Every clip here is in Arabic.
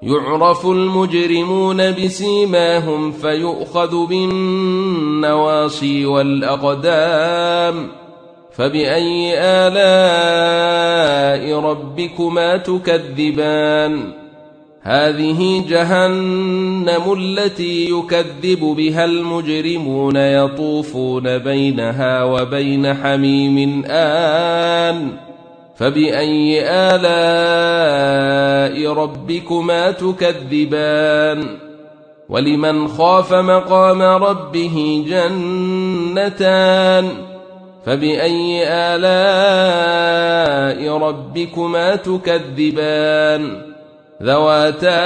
يعرف المجرمون بسيماهم فيؤخذ بالنواصي والأقدام فبأي آلاء ربكما تكذبان هذه جهنم التي يكذب بها المجرمون يطوفون بينها وبين حميم آن فبأي آلاء ربكما تكذبان ولمن خاف مقام ربه جنتان فبأي آلاء ربكما تكذبان ذواتا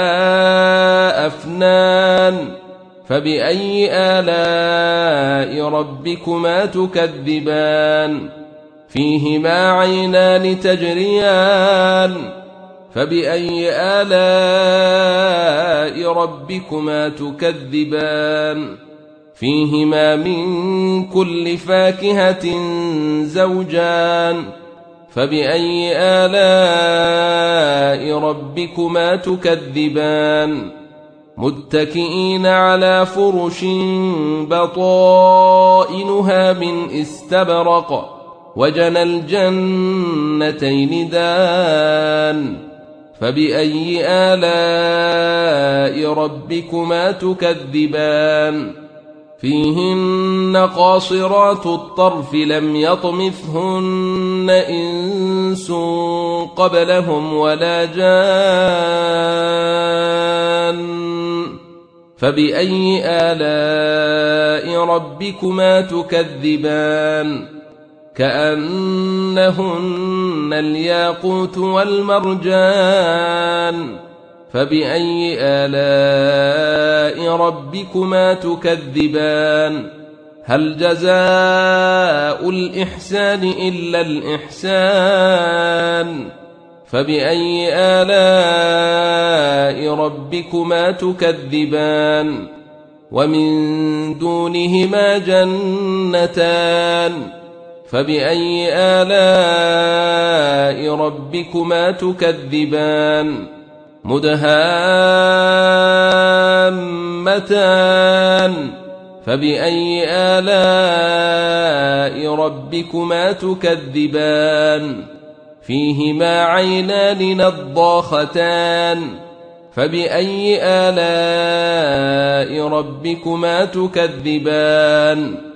أفنان فبأي آلاء ربكما تكذبان فيهما عينان تجريان فبأي آلاء ربكما تكذبان فيهما من كل فاكهة زوجان فبأي آلاء ربكما تكذبان متكئين على فرش بطائنها من استبرق وجنى الجنتين دان فبأي آلاء ربكما تكذبان فيهن قاصرات الطرف لم يطمثهن إنس قبلهم ولا جان فبأي آلاء ربكما تكذبان كأنهن الياقوت والمرجان فبأي آلاء ربكما تكذبان هل جزاء الإحسان إلا الإحسان فبأي آلاء ربكما تكذبان ومن دونهما جنتان فبأي آلاء ربكما تكذبان مدهامتان فبأي آلاء ربكما تكذبان فيهما عينان نضاختان فبأي آلاء ربكما تكذبان